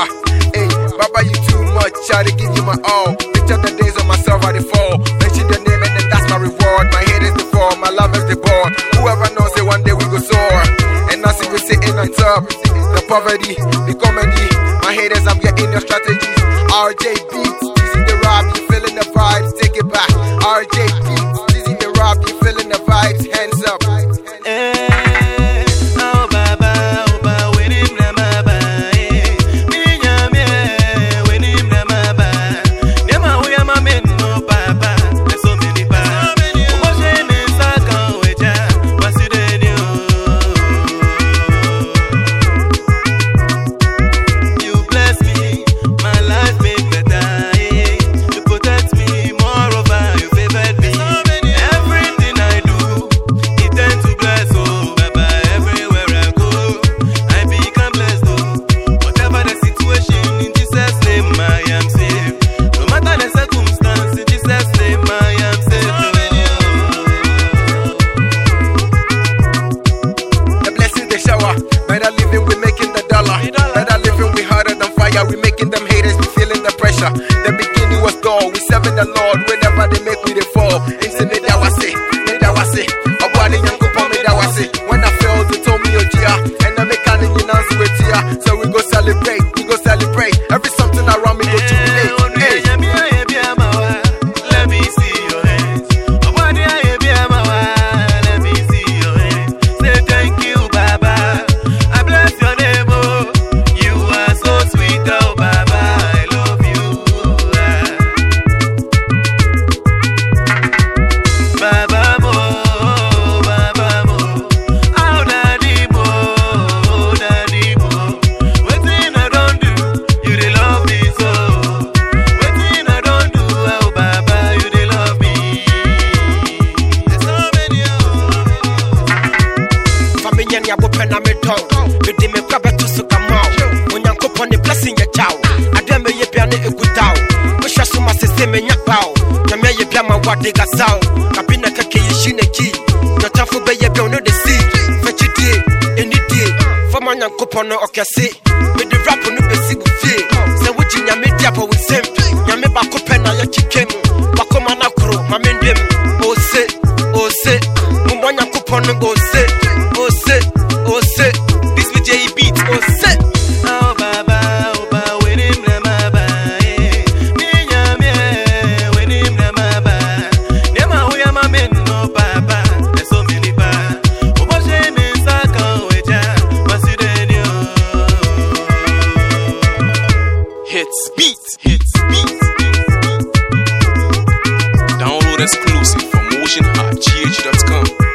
Hey, Baba, you too much, try to give you my all. Picture the days of myself how they fall. Mention the name and then that's my reward. My head is the fall, my love is the ball. Whoever knows it, one day we go soar. And I see we sitting on top. The poverty, the comedy. My haters, I'm getting your strategies. RJ Beats, this is the rap, you feeling the vibes, take it back. RJ Beats, this is the rap, you feeling the vibes, hands up. Better living, we making the dollar. Better living, we harder than fire. We making them haters, we feeling the pressure. The beginning was dull, we serving the Lord. Whenever they make me, they fall. Into me, that was it. Obwadi yangu pa me, that was it. When I failed, they told me, oh dear. And I make an in answer with tear. So we go celebrate, Every something around me, go jubilate. Hey. Let me see your hands. Obwadi let me see your hands. Say thank you, Baba. Diga sao, kapina kake yishine ki. Nyatamfu beye bia no de see. Fechi die, any day. Fama nyankopo no okese. Me de rap no be si bufie. Se wuji nyame dia pa wusem. Nyame ba kope na ya chikem. Bakoma na kro, mamendem. Ose. Mumbo nyankopo no ose. This with J Beats, ose. Oh baba. Hits beats. Download exclusive from motionhardgh.com.